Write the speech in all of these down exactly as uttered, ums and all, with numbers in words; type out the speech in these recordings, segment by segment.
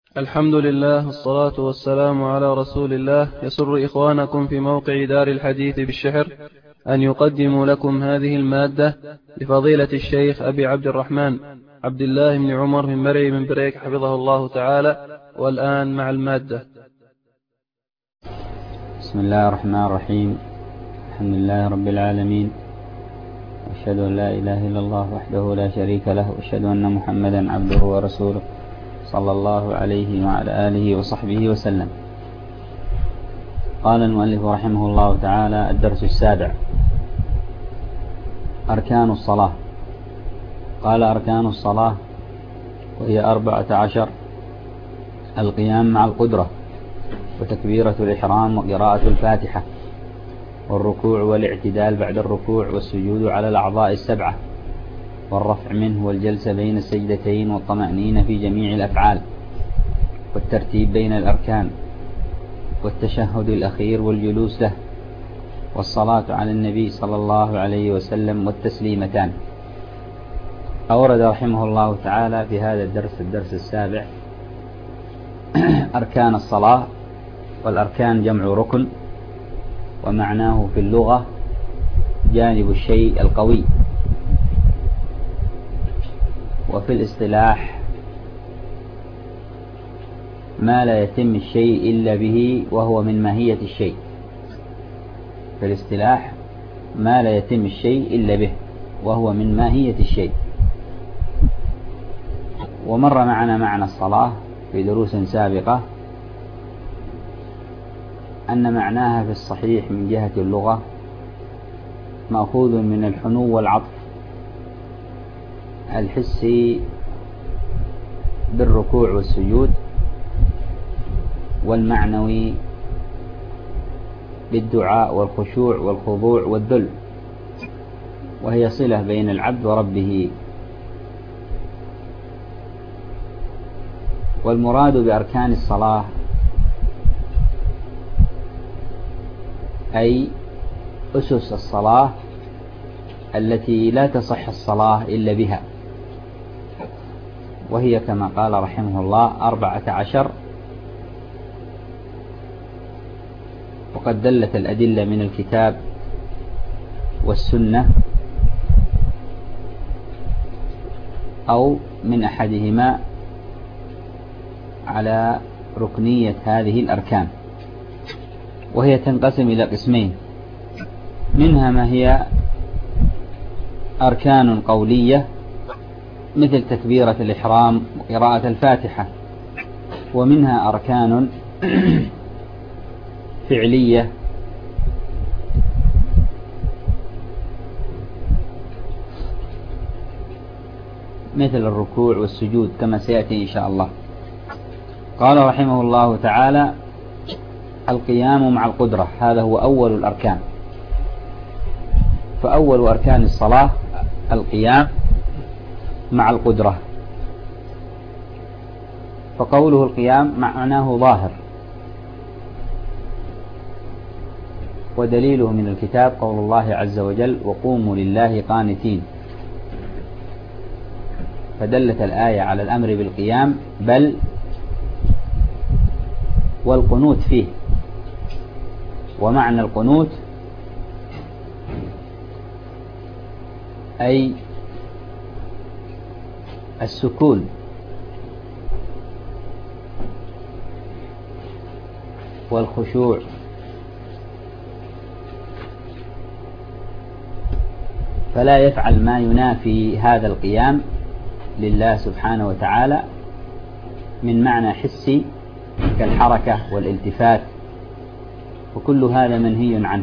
الحمد لله والصلاة والسلام على رسول الله. يسر إخوانكم في موقع دار الحديث بالشحر أن يقدموا لكم هذه المادة لفضيلة الشيخ أبي عبد الرحمن عبد الله بن عمر من مرعي من بريك حفظه الله تعالى. والآن مع المادة. بسم الله الرحمن الرحيم. الحمد لله رب العالمين، وأشهد أن لا إله إلا الله وحده لا شريك له، وأشهد أن محمدا عبده ورسوله صلى الله عليه وعلى آله وصحبه وسلم. قال المؤلف رحمه الله تعالى: الدرس السابع: أركان الصلاة. قال: أركان الصلاة وهي أربعة عشر: القيام مع القدرة، وتكبيرة الإحرام، وقراءة الفاتحة، والركوع والاعتدال بعد الركوع، والسجود على الأعضاء السبعة، والرفع منه، والجلسة بين السجدتين، والطمأنينة في جميع الأفعال، والترتيب بين الأركان، والتشهد الأخير والجلوس له، والصلاة على النبي صلى الله عليه وسلم، والتسليمتان. أورد رحمه الله تعالى في هذا الدرس الدرس السابع أركان الصلاة. والأركان جمع ركن، ومعناه في اللغة جانب الشيء القوي، وفي الاصطلاح ما لا يتم الشيء إلا به وهو من ماهية الشيء. في الاصطلاح ما لا يتم الشيء إلا به وهو من ماهية الشيء. ومر معنا معنى الصلاة في دروس سابقة أن معناها في الصحيح من جهة اللغة مأخوذ من الحنو والعطف الحسي بالركوع والسجود، والمعنوي بالدعاء والخشوع والخضوع والذل، وهي صلة بين العبد وربه. والمراد بأركان الصلاة أي أسس الصلاة التي لا تصح الصلاة إلا بها، وهي كما قال رحمه الله أربعة عشر. وقد دلت الأدلة من الكتاب والسنة أو من أحدهما على ركنية هذه الأركان، وهي تنقسم إلى قسمين: منها ما هي أركان قولية مثل تكبيرة الإحرام وقراءة الفاتحة، ومنها أركان فعلية مثل الركوع والسجود كما سيأتي إن شاء الله. قال رحمه الله تعالى: القيام مع القدرة، هذا هو أول الأركان. فأول أركان الصلاة القيام مع القدرة. فقوله القيام معناه ظاهر، ودليله من الكتاب قول الله عز وجل: وقوموا لله قانتين. فدلت الآية على الأمر بالقيام، بل والقنوت فيه. ومعنى القنوت أي السكون والخشوع فلا يفعل ما ينافي هذا القيام لله سبحانه وتعالى من معنى حسي كالحركة والالتفات، وكل هذا منهي عنه.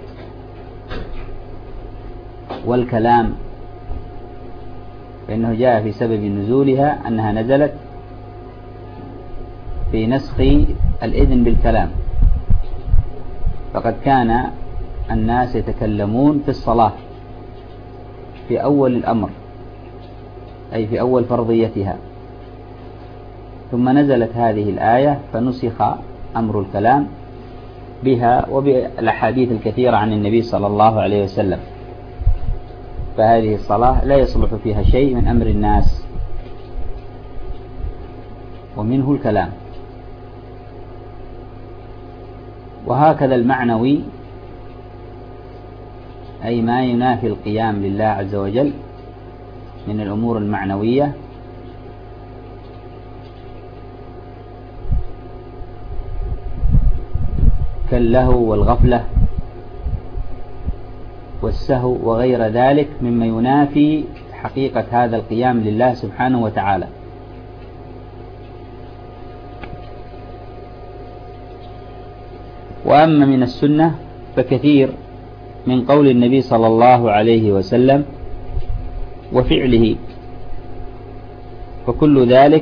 والكلام فإنه جاء في سبب نزولها أنها نزلت في نسخ الإذن بالكلام، فقد كان الناس يتكلمون في الصلاة في أول الأمر، أي في أول فرضيتها، ثم نزلت هذه الآية فنسخ أمر الكلام بها وبالأحاديث الكثيرة عن النبي صلى الله عليه وسلم. فهذه الصلاة لا يصلح فيها شيء من أمر الناس، ومنه الكلام. وهكذا المعنوي، أي ما ينافي القيام لله عز وجل من الأمور المعنوية، كاللهو والغفلة والسهو وغير ذلك مما ينافي حقيقة هذا القيام لله سبحانه وتعالى. وأما من السنة فكثير من قول النبي صلى الله عليه وسلم وفعله، وكل ذلك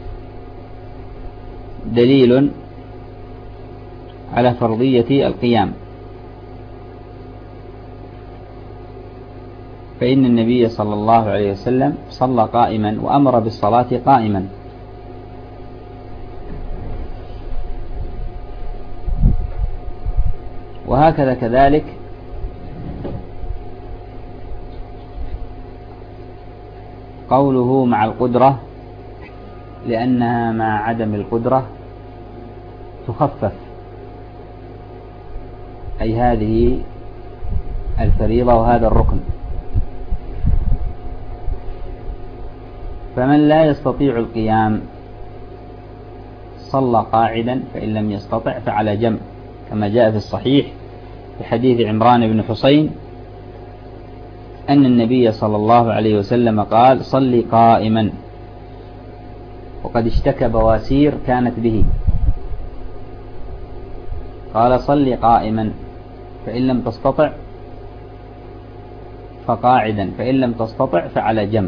دليل على فرضية القيام. فإن النبي صلى الله عليه وسلم صلى قائما وأمر بالصلاة قائما. وهكذا كذلك قوله مع القدرة، لأنها مع عدم القدرة تخفف، أي هذه الفريضة وهذا الركن. فمن لا يستطيع القيام صلى قاعدا، فإن لم يستطع فعلى جنب، كما جاء في الصحيح في حديث عمران بن حسين أن النبي صلى الله عليه وسلم قال: صلي قائما، وقد اشتكى بواسير كانت به، قال: صلي قائما، فإن لم تستطع فقاعدا، فإن لم تستطع فعلى جنب.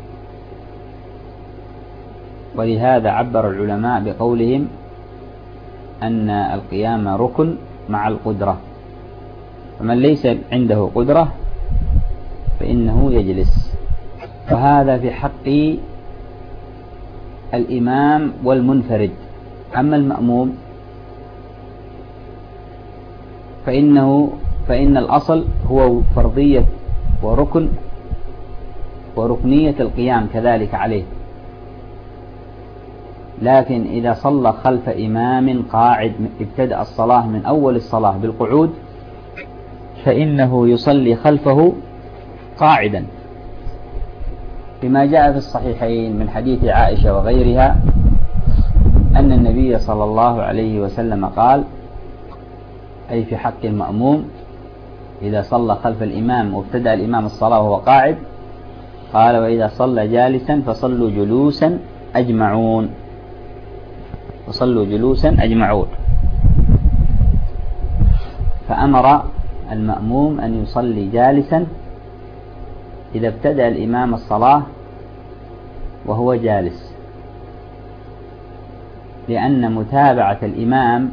ولهذا عبر العلماء بقولهم أن القيام ركن مع القدرة، فمن ليس عنده قدرة فإنه يجلس. وهذا في حق الإمام والمنفرد. أما المأموم فإنه فإن الأصل هو فرضية وركن وركنية القيام كذلك عليه، لكن إذا صلى خلف إمام قاعد ابتدأ الصلاة من أول الصلاة بالقعود فإنه يصلي خلفه قاعدا، بما جاء في الصحيحين من حديث عائشة وغيرها أن النبي صلى الله عليه وسلم قال، أي في حق المأموم إذا صلى خلف الإمام وابتدأ الإمام الصلاة وهو قاعد، قال: وإذا صلى جالسا فصلوا جلوسا أجمعون، فصلوا جلوسا أجمعون. فأمر المأموم أن يصلي جالسا إذا ابتدأ الإمام الصلاة وهو جالس، لأن متابعة الإمام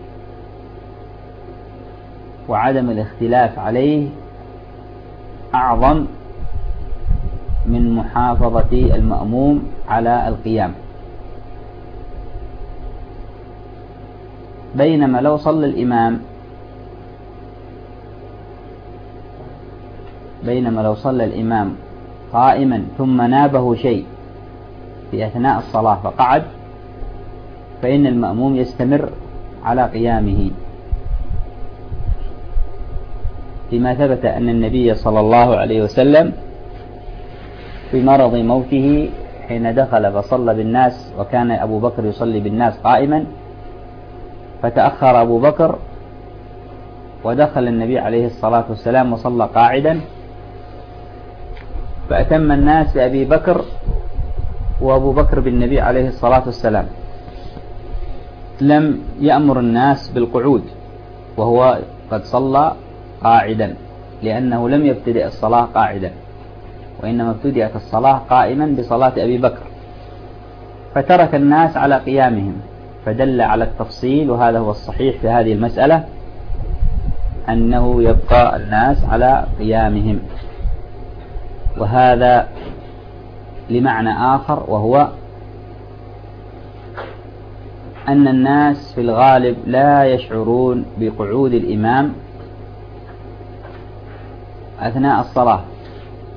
وعدم الاختلاف عليه أعظم من محافظة المأموم على القيام. بينما لو صلى الإمام بينما لو صلى الإمام قائما ثم نابه شيء في أثناء الصلاة فقعد، فإن المأموم يستمر على قيامه، فيما ثبت أن النبي صلى الله عليه وسلم في مرض موته حين دخل فصلى بالناس، وكان أبو بكر يصلي بالناس قائما، فتأخر أبو بكر ودخل النبي عليه الصلاة والسلام وصلى قاعدا، فأتم الناس بأبي بكر وأبو بكر بالنبي عليه الصلاة والسلام، لم يأمر الناس بالقعود وهو قد صلى قاعدا، لأنه لم يبتدئ الصلاة قاعدا، وإنما ابتدأت الصلاة قائما بصلاة أبي بكر، فترك الناس على قيامهم، فدل على التفصيل. وهذا هو الصحيح في هذه المسألة، أنه يبقى الناس على قيامهم. وهذا لمعنى آخر، وهو أن الناس في الغالب لا يشعرون بقعود الإمام أثناء الصلاة،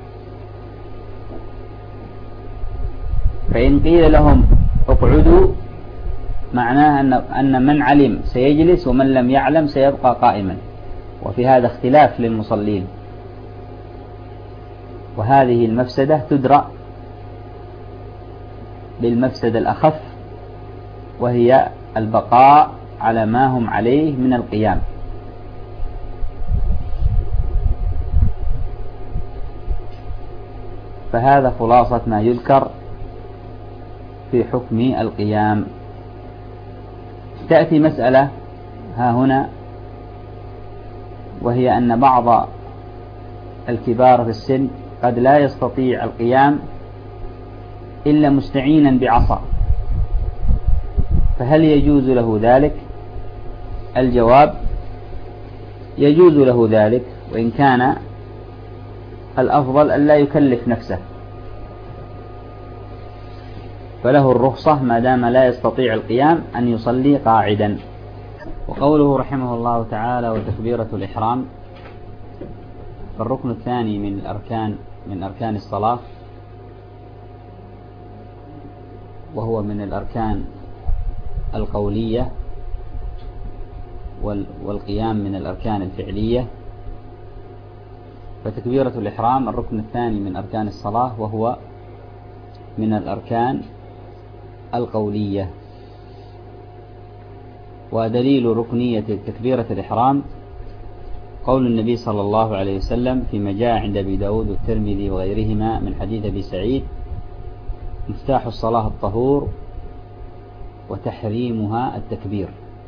فإن قيل لهم اقعدوا معناه أن أن من علم سيجلس ومن لم يعلم سيبقى قائما، وفي هذا اختلاف للمصلين، وهذه المفسدة تدرأ بالمفسدة الأخف وهي البقاء على ما هم عليه من القيام. فهذا خلاصة ما يذكر في حكم القيام. تأتي مسألة ها هنا، وهي أن بعض الكبار في السن قد لا يستطيع القيام إلا مستعينا بعصا، فهل يجوز له ذلك؟ الجواب: يجوز له ذلك، وإن كان الأفضل أن لا يكلف نفسه، فله الرخصة ما دام لا يستطيع القيام أن يصلي قاعدا. وقوله رحمه الله تعالى: وتكبيرة الإحرام، فالركن الثاني من الأركان من أركان الصلاة، وهو من الأركان القولية، والقيام من الأركان الفعلية. فتكبيرة الإحرام الركن الثاني من أركان الصلاة، وهو من الأركان القولية. ودليل ركنية تكبيرة الإحرام قول النبي صلى الله عليه وسلم فيما جاء عند أبي داود والترمذي وغيرهما من حديث أبي سعيد: مفتاح الصلاة الطهور وتحريمها التكبير.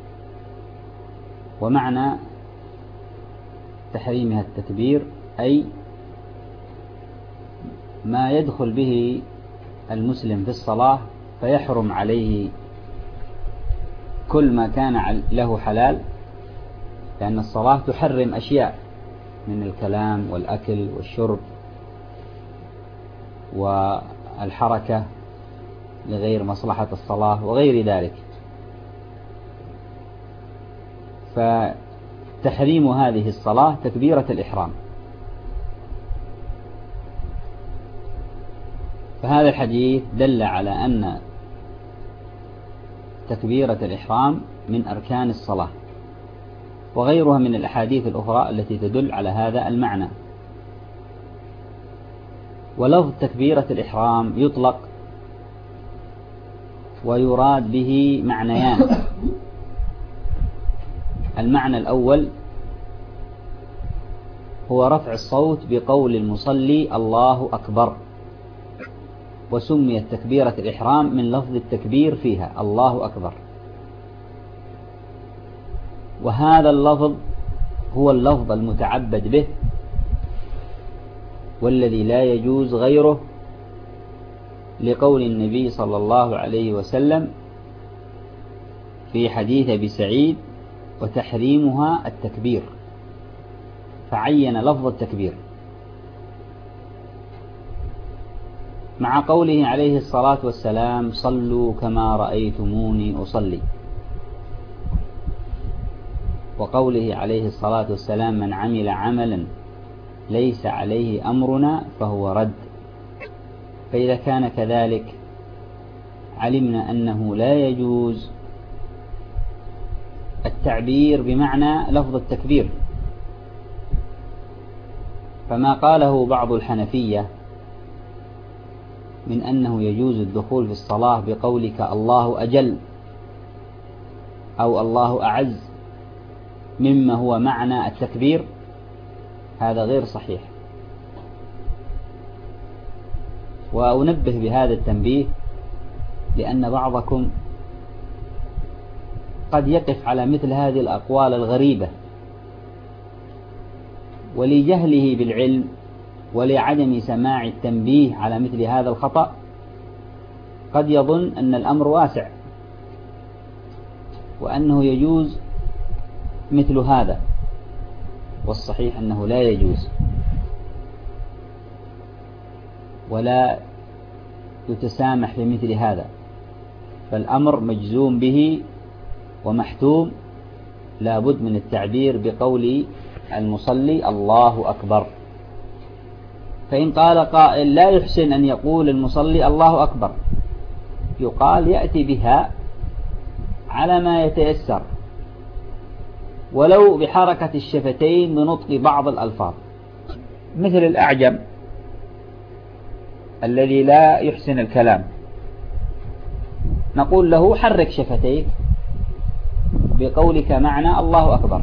ومعنى تحريمها التكبير أي ما يدخل به المسلم في الصلاة فيحرم عليه كل ما كان له حلال، لأن الصلاة تحرم أشياء من الكلام والأكل والشرب والحركة لغير مصلحة الصلاة وغير ذلك. فتحريم هذه الصلاة تكبيرة الإحرام. فهذا الحديث دل على أن تكبيرة الإحرام من أركان الصلاة، وغيرها من الأحاديث الأخرى التي تدل على هذا المعنى. ولفظ تكبيرة الإحرام يطلق ويراد به معنيان: المعنى الأول هو رفع الصوت بقول المصلي الله أكبر، وسميت تكبيرة الإحرام من لفظ التكبير فيها الله أكبر. وهذا اللفظ هو اللفظ المتعبد به، والذي لا يجوز غيره، لقول النبي صلى الله عليه وسلم في حديث أبي سعيد: وتحريمها التكبير، فعين لفظ التكبير، مع قوله عليه الصلاة والسلام: صلوا كما رأيتموني أصلي، وقوله عليه الصلاة والسلام: من عمل عملا ليس عليه أمرنا فهو رد. فإذا كان كذلك علمنا أنه لا يجوز التعبير بمعنى لفظ التكبير. فما قاله بعض الحنفية من أنه يجوز الدخول في الصلاة بقولك الله أجل أو الله أعز مما هو معنى التكبير، هذا غير صحيح. وأنبه بهذا التنبيه لأن بعضكم قد يقف على مثل هذه الأقوال الغريبة، ولجهله بالعلم ولعدم سماع التنبيه على مثل هذا الخطأ قد يظن أن الأمر واسع وأنه يجوز مثل هذا، والصحيح أنه لا يجوز ولا يتسامح في مثل هذا، فالأمر مجزوم به ومحتوم، لا بد من التعبير بقول المصلي الله أكبر. فإن قال قائل لا يحسن أن يقول المصلي الله أكبر، يقال يأتي بها على ما يتيسر ولو بحركة الشفتين بنطق بعض الألفاظ، مثل الأعجم الذي لا يحسن الكلام، نقول له حرك شفتيك بقولك معنى الله أكبر،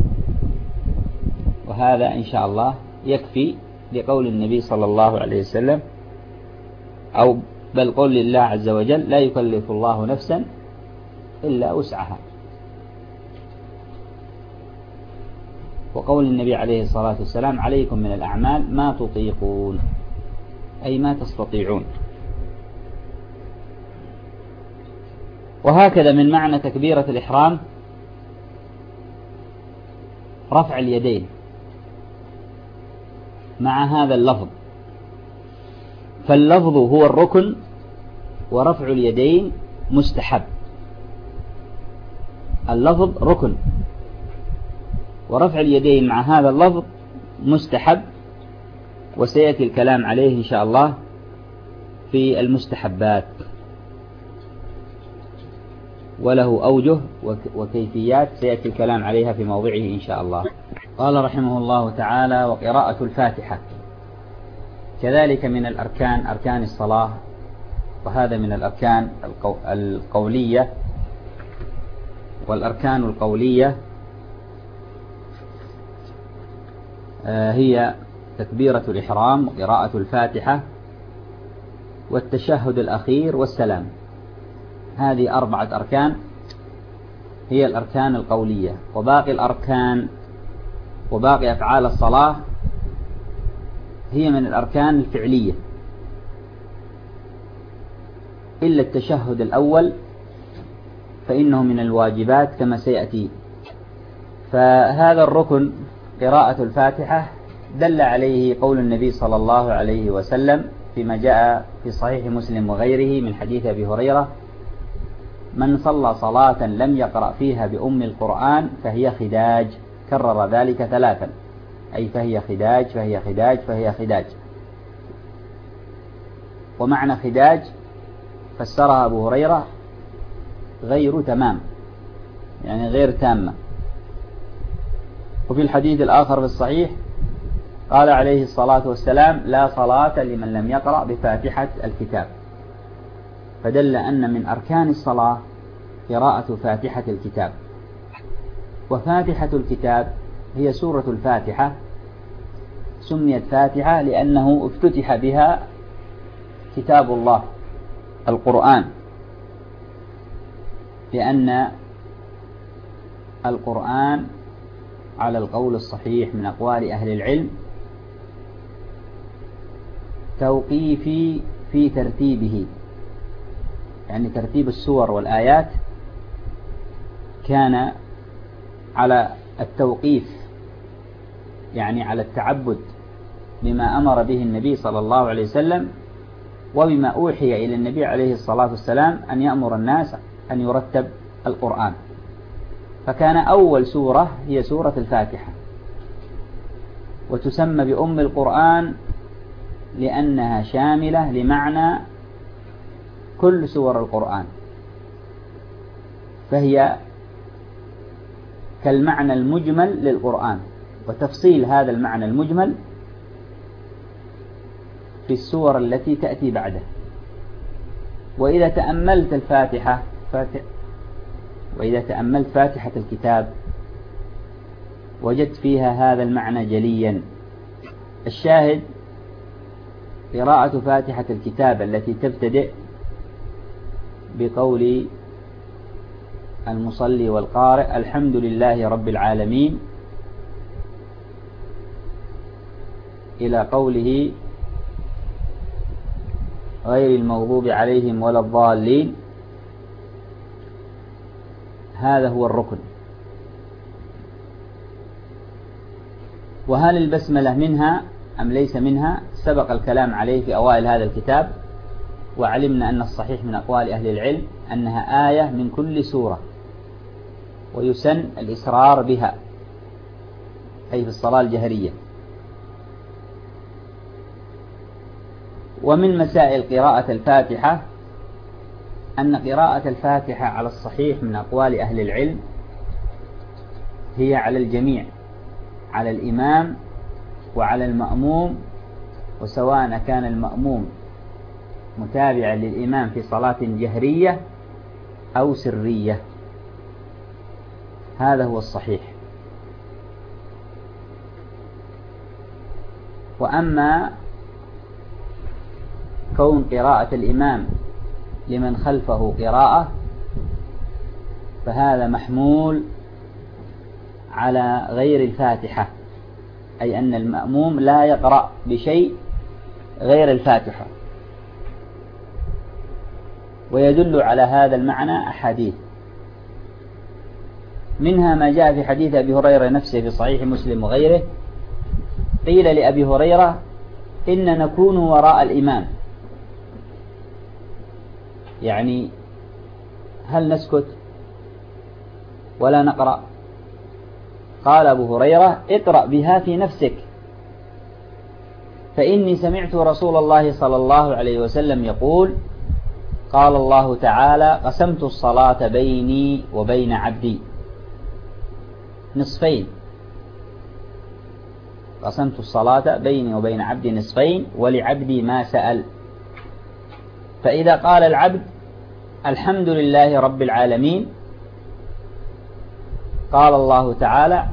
وهذا إن شاء الله يكفي لقول النبي صلى الله عليه وسلم، أو بل قول الله عز وجل: لا يكلف الله نفسا إلا وسعها. وقول النبي عليه الصلاة والسلام: عليكم من الأعمال ما تطيقون، أي ما تستطيعون. وهكذا من معنى تكبيرة الإحرام رفع اليدين مع هذا اللفظ، فاللفظ هو الركن ورفع اليدين مستحب. اللفظ ركن ورفع اليدين مع هذا اللفظ مستحب، وسيأتي الكلام عليه إن شاء الله في المستحبات، وله أوجه وكيفيات سيأتي الكلام عليها في موضعه إن شاء الله. قال رحمه الله تعالى: وقراءة الفاتحة كذلك من الأركان، أركان الصلاة، وهذا من الأركان القولية. والأركان القولية هي تكبيرة الإحرام وقراءة الفاتحة والتشهد الأخير والسلام. هذه أربعة أركان هي الأركان القولية، وباقي الأركان وباقي أفعال الصلاة هي من الأركان الفعلية، إلا التشهد الأول فإنه من الواجبات كما سيأتي. فهذا الركن قراءة الفاتحة دل عليه قول النبي صلى الله عليه وسلم فيما جاء في صحيح مسلم وغيره من حديث أبي هريرة: من صلى صلاة لم يقرأ فيها بأم القرآن فهي خداج. كرر ذلك ثلاثا، أي فهي خداج فهي خداج فهي خداج. ومعنى خداج فسرها أبو هريرة غير تمام، يعني غير تامة. وفي الحديث الآخر في الصحيح قال عليه الصلاة والسلام: لا صلاة لمن لم يقرأ بفاتحة الكتاب. فدل أن من أركان الصلاة قراءة فاتحة الكتاب. وفاتحة الكتاب هي سورة الفاتحة، سميت فاتحة لأنه افتتح بها كتاب الله القرآن، لأن القرآن على القول الصحيح من أقوال أهل العلم توقيفي في ترتيبه، يعني ترتيب السور والآيات كان على التوقيف، يعني على التعبد بما أمر به النبي صلى الله عليه وسلم وبما أوحي إلى النبي عليه الصلاة والسلام أن يأمر الناس أن يرتب القرآن. فكان أول سورة هي سورة الفاتحة، وتسمى بأم القرآن لأنها شاملة لمعنى كل سور القرآن، فهي كالمعنى المجمل للقرآن، وتفصيل هذا المعنى المجمل في السور التي تأتي بعده. وإذا تأملت الفاتحة فاتح وإذا تأملت فاتحة الكتاب وجدت فيها هذا المعنى جليا. الشاهد قراءة فاتحة الكتاب التي تبتدئ بقول المصلي والقارئ: الحمد لله رب العالمين، إلى قوله غير المغضوب عليهم ولا الضالين. هذا هو الركن. وهل البسملة منها أم ليس منها؟ سبق الكلام عليه في أوائل هذا الكتاب، وعلمنا أن الصحيح من أقوال أهل العلم أنها آية من كل سورة، ويسن الإسرار بها أي في الصلاة الجهرية. ومن مسائل قراءة الفاتحة أن قراءة الفاتحة على الصحيح من أقوال أهل العلم هي على الجميع، على الإمام وعلى المأموم، وسواء كان المأموم متابعا للإمام في صلاة جهرية أو سرية، هذا هو الصحيح. وأما كون قراءة الإمام لمن خلفه قراءة فهذا محمول على غير الفاتحة، أي أن المأموم لا يقرأ بشيء غير الفاتحة. ويدل على هذا المعنى أحاديث، منها ما جاء في حديث أبي هريرة نفسه في صحيح مسلم وغيره، قيل لأبي هريرة إن نكون وراء الإمام، يعني هل نسكت ولا نقرأ؟ قال أبو هريرة اقرأ بها في نفسك، فإني سمعت رسول الله صلى الله عليه وسلم يقول قال الله تعالى قسمت الصلاة بيني وبين عبدي نصفين، قسمت الصلاة بيني وبين عبدي نصفين ولعبدي ما سأل. فإذا قال العبد الحمد لله رب العالمين قال الله تعالى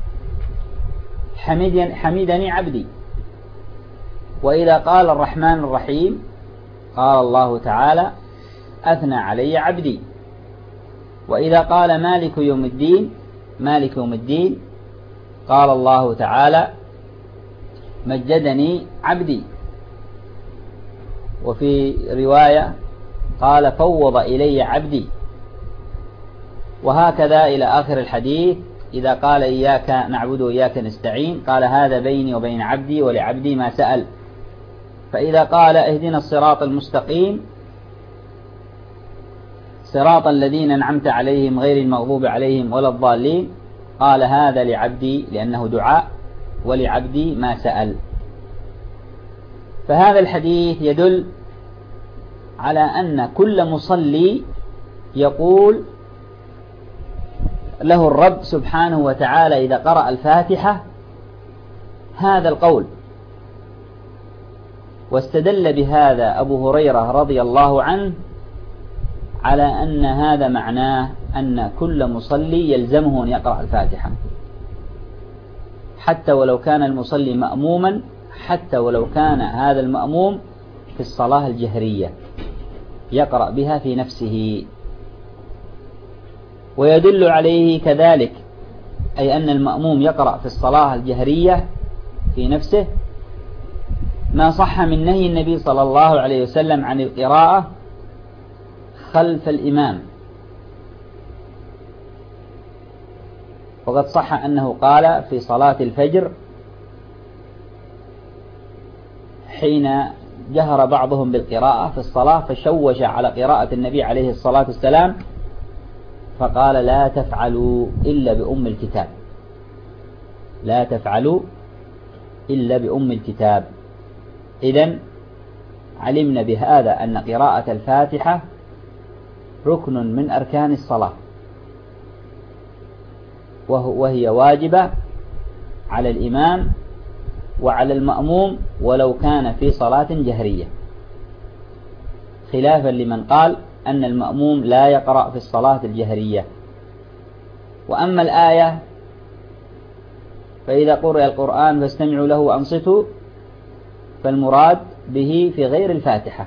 حمدني عبدي. وإذا قال الرحمن الرحيم قال الله تعالى أثنى علي عبدي. وإذا قال مالك يوم الدين مالك يوم الدين قال الله تعالى مجدني عبدي. وفي رواية قال فوض إلي عبدي. وهكذا إلى آخر الحديث. إذا قال إياك نعبد وإياك نستعين قال هذا بيني وبين عبدي ولعبدي ما سأل. فإذا قال اهدنا الصراط المستقيم صراط الذين أنعمت عليهم غير المغضوب عليهم ولا الضالين قال هذا لعبدي لأنه دعاء ولعبدي ما سأل. فهذا الحديث يدل على أن كل مصلي يقول له الرب سبحانه وتعالى إذا قرأ الفاتحة هذا القول. واستدل بهذا أبو هريرة رضي الله عنه على أن هذا معناه أن كل مصلي يلزمه أن يقرأ الفاتحة، حتى ولو كان المصلي مأموما، حتى ولو كان هذا المأموم في الصلاة الجهرية يقرأ بها في نفسه. ويدل عليه كذلك أي أن المأموم يقرأ في الصلاة الجهرية في نفسه ما صح من نهي النبي صلى الله عليه وسلم عن القراءة خلف الإمام. وقد صح أنه قال في صلاة الفجر حين جهر بعضهم بالقراءة في الصلاة فشوش على قراءة النبي عليه الصلاة والسلام فقال لا تفعلوا إلا بأم الكتاب، لا تفعلوا إلا بأم الكتاب. إذن علمنا بهذا أن قراءة الفاتحة ركن من أركان الصلاة، وهي واجبة على الإمام وعلى المأموم ولو كان في صلاة جهرية، خلافا لمن قال أن المأموم لا يقرأ في الصلاة الجهرية. وأما الآية فإذا قرئ القرآن فاستمعوا له وأنصتوا فالمراد به في غير الفاتحة،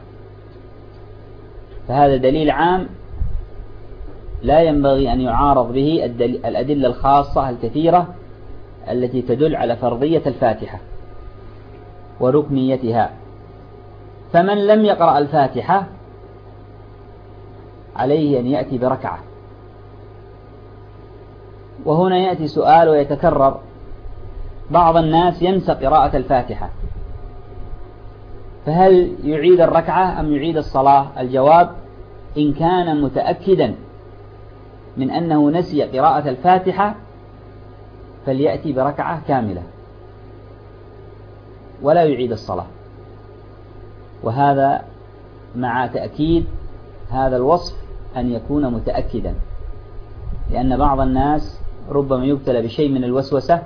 فهذا دليل عام لا ينبغي أن يعارض به الأدلة الخاصة الكثيرة التي تدل على فرضية الفاتحة وركنيتها. فمن لم يقرأ الفاتحة عليه أن يأتي بركعة. وهنا يأتي سؤال ويتكرر، بعض الناس ينسى قراءة الفاتحة، فهل يعيد الركعة أم يعيد الصلاة؟ الجواب إن كان متأكدا من أنه نسي قراءة الفاتحة فليأتي بركعة كاملة ولا يعيد الصلاة. وهذا مع تأكيد هذا الوصف أن يكون متأكدا، لأن بعض الناس ربما يبتلى بشيء من الوسوسة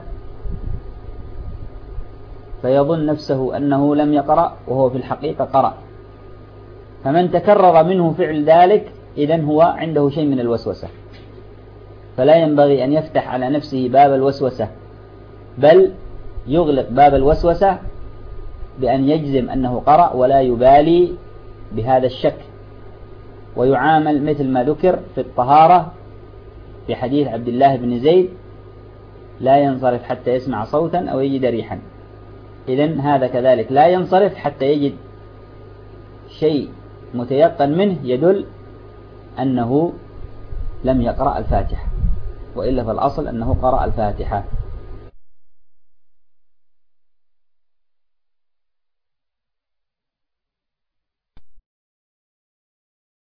فيظن نفسه أنه لم يقرأ وهو في الحقيقة قرأ، فمن تكرر منه فعل ذلك إذن هو عنده شيء من الوسوسة، فلا ينبغي أن يفتح على نفسه باب الوسوسة، بل يغلق باب الوسوسة بأن يجزم أنه قرأ ولا يبالي بهذا الشك، ويعامل مثل ما ذكر في الطهارة في حديث عبد الله بن زيد: لا ينصرف حتى يسمع صوتا أو يجد ريحا. إذن هذا كذلك لا ينصرف حتى يجد شيء متيقن منه يدل أنه لم يقرأ الفاتحة، وإلا فالأصل أنه قرأ الفاتحة.